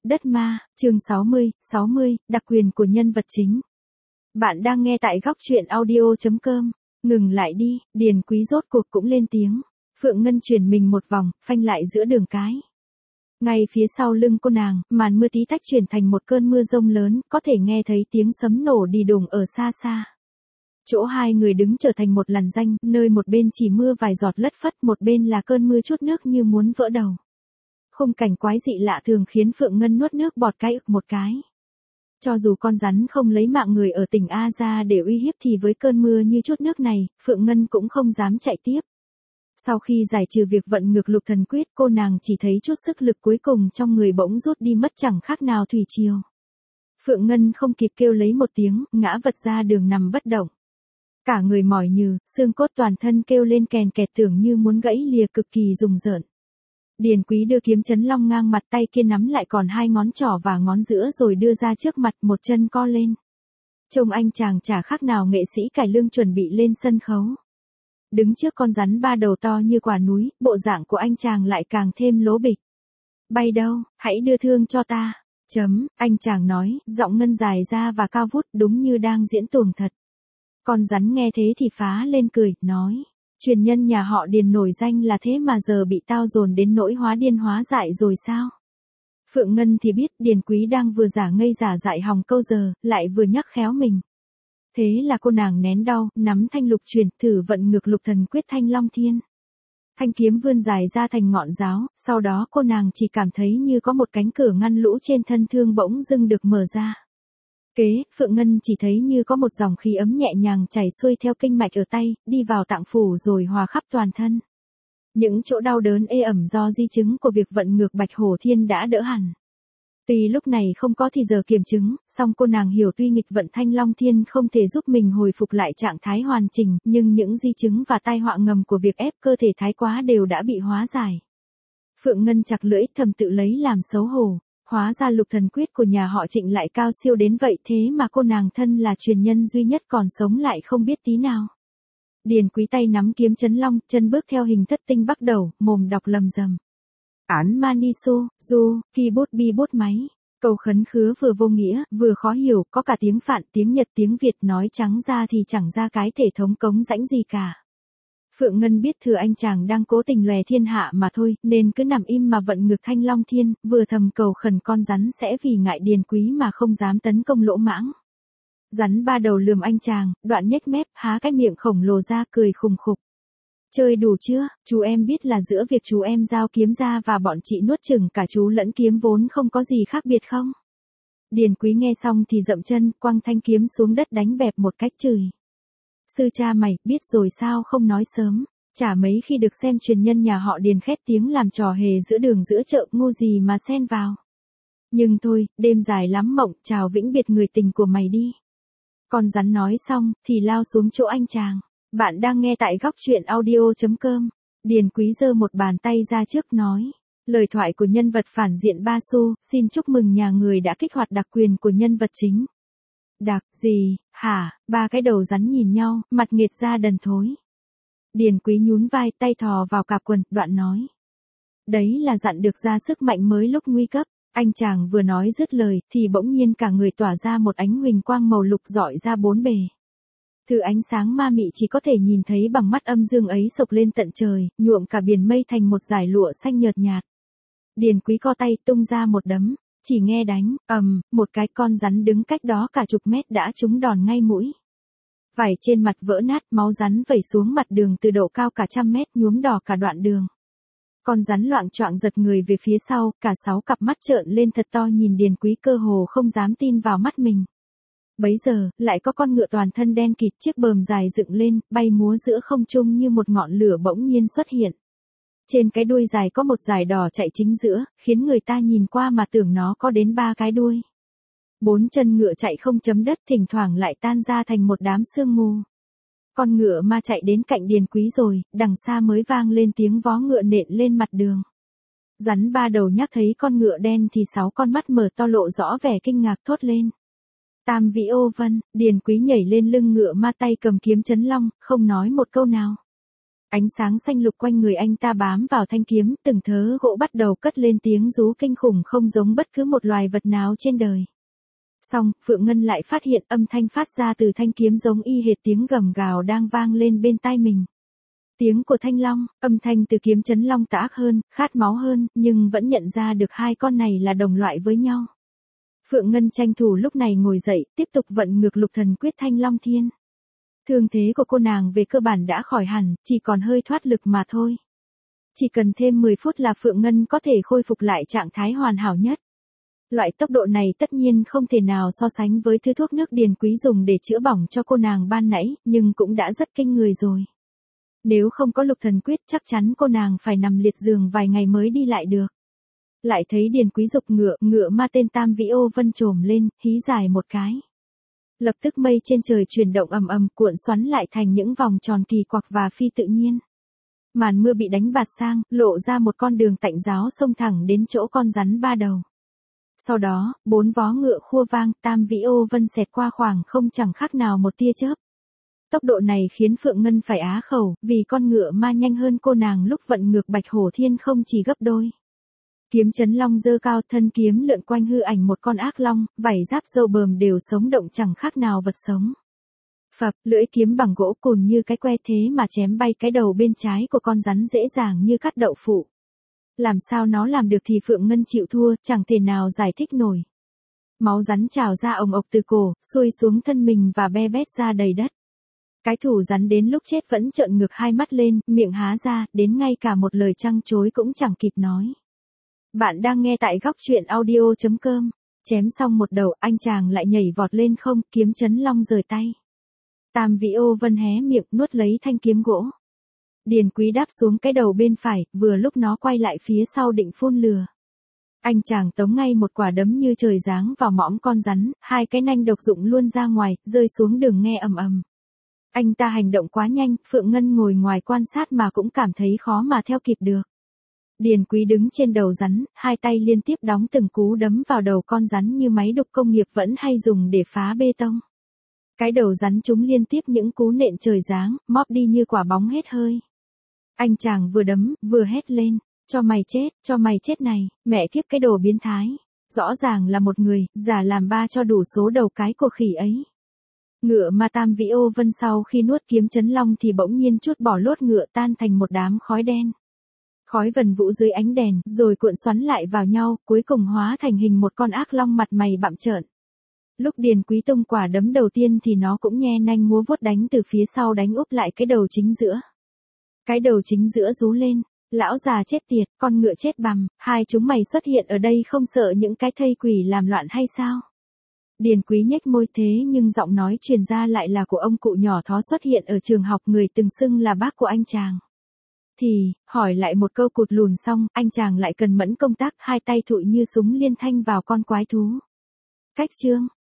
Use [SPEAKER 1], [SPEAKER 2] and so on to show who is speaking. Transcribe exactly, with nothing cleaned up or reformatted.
[SPEAKER 1] Đất ma, chương sáu mươi, sáu mươi, đặc quyền của nhân vật chính. Bạn đang nghe tại góc truyện audio chấm com. Ngừng lại đi, Điền Quý rốt cuộc cũng lên tiếng. Phượng Ngân chuyển mình một vòng, phanh lại giữa đường cái. Ngay phía sau lưng cô nàng, màn mưa tí tách chuyển thành một cơn mưa rông lớn, có thể nghe thấy tiếng sấm nổ đi đùng ở xa xa. Chỗ hai người đứng trở thành một làn ranh, nơi một bên chỉ mưa vài giọt lất phất, một bên là cơn mưa chút nước như muốn vỡ đầu. Khung cảnh quái dị lạ thường khiến Phượng Ngân nuốt nước bọt cái ực một cái. Cho dù con rắn không lấy mạng người ở tỉnh A ra để uy hiếp thì với cơn mưa như chút nước này, Phượng Ngân cũng không dám chạy tiếp. Sau khi giải trừ việc vận ngược lục thần quyết, cô nàng chỉ thấy chút sức lực cuối cùng trong người bỗng rút đi mất chẳng khác nào thủy triều. Phượng Ngân không kịp kêu lấy một tiếng, ngã vật ra đường nằm bất động. Cả người mỏi nhừ, xương cốt toàn thân kêu lên kèn kẹt tưởng như muốn gãy lìa, cực kỳ rùng rợn. Điền Quý đưa kiếm chấn long ngang mặt, tay kia nắm lại còn hai ngón trỏ và ngón giữa rồi đưa ra trước mặt, một chân co lên. Trông anh chàng chả khác nào nghệ sĩ cải lương chuẩn bị lên sân khấu. Đứng trước con rắn ba đầu to như quả núi, bộ dạng của anh chàng lại càng thêm lố bịch. Bay đâu, hãy đưa thương cho ta. Chấm, anh chàng nói, giọng ngân dài ra và cao vút đúng như đang diễn tuồng thật. Con rắn nghe thế thì phá lên cười, nói. Truyền nhân nhà họ Điền nổi danh là thế mà giờ bị tao dồn đến nỗi hóa điên hóa dại rồi sao? Phượng Ngân thì biết Điền Quý đang vừa giả ngây giả dại hòng câu giờ, lại vừa nhắc khéo mình. Thế là cô nàng nén đau, nắm thanh lục truyền, thử vận ngược lục thần quyết thanh long thiên. Thanh kiếm vươn dài ra thành ngọn giáo, sau đó cô nàng chỉ cảm thấy như có một cánh cửa ngăn lũ trên thân thương bỗng dưng được mở ra. Kế, Phượng Ngân chỉ thấy như có một dòng khí ấm nhẹ nhàng chảy xuôi theo kinh mạch ở tay, đi vào tạng phủ rồi hòa khắp toàn thân. Những chỗ đau đớn ê ẩm do di chứng của việc vận ngược bạch hổ thiên đã đỡ hẳn. Tuy lúc này không có thì giờ kiểm chứng, song cô nàng hiểu tuy nghịch vận thanh long thiên không thể giúp mình hồi phục lại trạng thái hoàn chỉnh, nhưng những di chứng và tai họa ngầm của việc ép cơ thể thái quá đều đã bị hóa giải. Phượng Ngân chặt lưỡi thầm tự lấy làm xấu hổ. Hóa ra lục thần quyết của nhà họ Trịnh lại cao siêu đến vậy, thế mà cô nàng thân là truyền nhân duy nhất còn sống lại không biết tí nào. Điền Quý tay nắm kiếm chấn long, chân bước theo hình thất tinh bắt đầu, mồm đọc lầm rầm. Án Manisu, Du, Ki bút bi bút máy. Câu khấn khứa vừa vô nghĩa, vừa khó hiểu, có cả tiếng Phạn, tiếng Nhật, tiếng Việt, nói trắng ra thì chẳng ra cái thể thống cống rãnh gì cả. Phượng Ngân biết thừa anh chàng đang cố tình lòe thiên hạ mà thôi, nên cứ nằm im mà vận ngược thanh long thiên, vừa thầm cầu khẩn con rắn sẽ vì ngại Điền Quý mà không dám tấn công lỗ mãng. Rắn ba đầu lườm anh chàng, đoạn nhếch mép, há cái miệng khổng lồ ra cười khùng khục. Chơi đủ chưa, chú em biết là giữa việc chú em giao kiếm ra và bọn chị nuốt chửng cả chú lẫn kiếm vốn không có gì khác biệt không? Điền Quý nghe xong thì dậm chân, quăng thanh kiếm xuống đất đánh bẹp một cách chửi. Sư cha mày, biết rồi sao không nói sớm, chả mấy khi được xem truyền nhân nhà họ Điền khét tiếng làm trò hề giữa đường giữa chợ, ngu gì mà xen vào. Nhưng thôi, đêm dài lắm mộng, chào vĩnh biệt người tình của mày đi. Con rắn nói xong, thì lao xuống chỗ anh chàng. Bạn đang nghe tại góc truyện audio chấm com. Điền Quý giơ một bàn tay ra trước nói. Lời thoại của nhân vật phản diện Ba Su, xin chúc mừng nhà người đã kích hoạt đặc quyền của nhân vật chính. Đặc gì, hả, ba cái đầu rắn nhìn nhau, mặt nghệt ra đần thối. Điền Quý nhún vai, tay thò vào cạp quần, đoạn nói. Đấy là dặn được ra sức mạnh mới lúc nguy cấp. Anh chàng vừa nói dứt lời, thì bỗng nhiên cả người tỏa ra một ánh huỳnh quang màu lục rọi ra bốn bề. Thứ ánh sáng ma mị chỉ có thể nhìn thấy bằng mắt âm dương ấy sộc lên tận trời, nhuộm cả biển mây thành một dải lụa xanh nhợt nhạt. Điền Quý co tay tung ra một đấm. Chỉ nghe đánh, ầm, một cái con rắn đứng cách đó cả chục mét đã trúng đòn ngay mũi. Vảy trên mặt vỡ nát, máu rắn vẩy xuống mặt đường từ độ cao cả trăm mét, nhuốm đỏ cả đoạn đường. Con rắn loạng choạng giật người về phía sau, cả sáu cặp mắt trợn lên thật to nhìn Điền Quý cơ hồ không dám tin vào mắt mình. Bấy giờ, lại có con ngựa toàn thân đen kịt, chiếc bờm dài dựng lên, bay múa giữa không trung như một ngọn lửa bỗng nhiên xuất hiện. Trên cái đuôi dài có một dải đỏ chạy chính giữa, khiến người ta nhìn qua mà tưởng nó có đến ba cái đuôi. Bốn chân ngựa chạy không chấm đất, thỉnh thoảng lại tan ra thành một đám sương mù. Con ngựa ma chạy đến cạnh Điền Quý rồi, đằng xa mới vang lên tiếng vó ngựa nện lên mặt đường. Rắn ba đầu nhắc thấy con ngựa đen thì sáu con mắt mở to lộ rõ vẻ kinh ngạc thốt lên. Tam vĩ ô vân, Điền Quý nhảy lên lưng ngựa ma, tay cầm kiếm chấn long, không nói một câu nào. Ánh sáng xanh lục quanh người anh ta bám vào thanh kiếm, từng thớ gỗ bắt đầu cất lên tiếng rú kinh khủng không giống bất cứ một loài vật nào trên đời. Xong, Phượng Ngân lại phát hiện âm thanh phát ra từ thanh kiếm giống y hệt tiếng gầm gào đang vang lên bên tai mình. Tiếng của thanh long, âm thanh từ kiếm chấn long tà ác hơn, khát máu hơn, nhưng vẫn nhận ra được hai con này là đồng loại với nhau. Phượng Ngân tranh thủ lúc này ngồi dậy, tiếp tục vận ngược lục thần quyết thanh long thiên. Thương thế của cô nàng về cơ bản đã khỏi hẳn, chỉ còn hơi thoát lực mà thôi. Chỉ cần thêm mười phút là Phượng Ngân có thể khôi phục lại trạng thái hoàn hảo nhất. Loại tốc độ này tất nhiên không thể nào so sánh với thứ thuốc nước Điền Quý dùng để chữa bỏng cho cô nàng ban nãy, nhưng cũng đã rất kinh người rồi. Nếu không có lục thần quyết chắc chắn cô nàng phải nằm liệt giường vài ngày mới đi lại được. Lại thấy Điền Quý dục ngựa, ngựa ma tên Tam Vĩ Ô Vân trồm lên, hí dài một cái. Lập tức mây trên trời chuyển động ầm ầm cuộn xoắn lại thành những vòng tròn kỳ quặc và phi tự nhiên. Màn mưa bị đánh bạt sang, lộ ra một con đường tạnh giáo xông thẳng đến chỗ con rắn ba đầu. Sau đó, bốn vó ngựa khua vang, Tam Vĩ Ô Vân xẹt qua khoảng không chẳng khác nào một tia chớp. Tốc độ này khiến Phượng Ngân phải á khẩu, vì con ngựa ma nhanh hơn cô nàng lúc vận ngược Bạch Hổ Thiên không chỉ gấp đôi. Kiếm chấn long giơ cao, thân kiếm lượn quanh hư ảnh một con ác long, vảy giáp râu bờm đều sống động chẳng khác nào vật sống. Phập, lưỡi kiếm bằng gỗ cùn như cái que thế mà chém bay cái đầu bên trái của con rắn dễ dàng như cắt đậu phụ. Làm sao nó làm được thì Phượng Ngân chịu thua, chẳng thể nào giải thích nổi. Máu rắn trào ra ồng ộc từ cổ, xuôi xuống thân mình và be bét ra đầy đất. Cái thủ rắn đến lúc chết vẫn trợn ngược hai mắt lên, miệng há ra, đến ngay cả một lời trăng chối cũng chẳng kịp nói. Bạn đang nghe tại góc truyện audio chấm com. Chém xong một đầu, anh chàng lại nhảy vọt lên không, kiếm chấn long rời tay. Tam Vĩ Ô Vân hé miệng nuốt lấy thanh kiếm gỗ. Điền Quý đáp xuống cái đầu bên phải, vừa lúc nó quay lại phía sau định phun lửa. Anh chàng tống ngay một quả đấm như trời giáng vào mõm con rắn, hai cái nanh độc dụng luôn ra ngoài, rơi xuống đường nghe ầm ầm. Anh ta hành động quá nhanh, Phượng Ngân ngồi ngoài quan sát mà cũng cảm thấy khó mà theo kịp được. Điền Quý đứng trên đầu rắn, hai tay liên tiếp đóng từng cú đấm vào đầu con rắn như máy đục công nghiệp vẫn hay dùng để phá bê tông. Cái đầu rắn chúng liên tiếp những cú nện trời giáng, móp đi như quả bóng hết hơi. Anh chàng vừa đấm, vừa hét lên, cho mày chết, cho mày chết này, mẹ kiếp cái đồ biến thái. Rõ ràng là một người, giả làm ba cho đủ số đầu cái của khỉ ấy. Ngựa ma Tam Vĩ Ô Vân sau khi nuốt kiếm chấn long thì bỗng nhiên chút bỏ lốt ngựa tan thành một đám khói đen. Khói vần vũ dưới ánh đèn, rồi cuộn xoắn lại vào nhau, cuối cùng hóa thành hình một con ác long mặt mày bặm trợn. Lúc Điền Quý tung quả đấm đầu tiên thì nó cũng nhe nanh múa vuốt đánh từ phía sau đánh úp lại cái đầu chính giữa. Cái đầu chính giữa rú lên, lão già chết tiệt, con ngựa chết bằm, hai chúng mày xuất hiện ở đây không sợ những cái thây quỷ làm loạn hay sao? Điền Quý nhếch môi thế nhưng giọng nói truyền ra lại là của ông cụ nhỏ thó xuất hiện ở trường học người từng xưng là bác của anh chàng. Thì, hỏi lại một câu cụt lùn xong, anh chàng lại cần mẫn công tác, hai tay thụi như súng liên thanh vào con quái thú. Cách chương,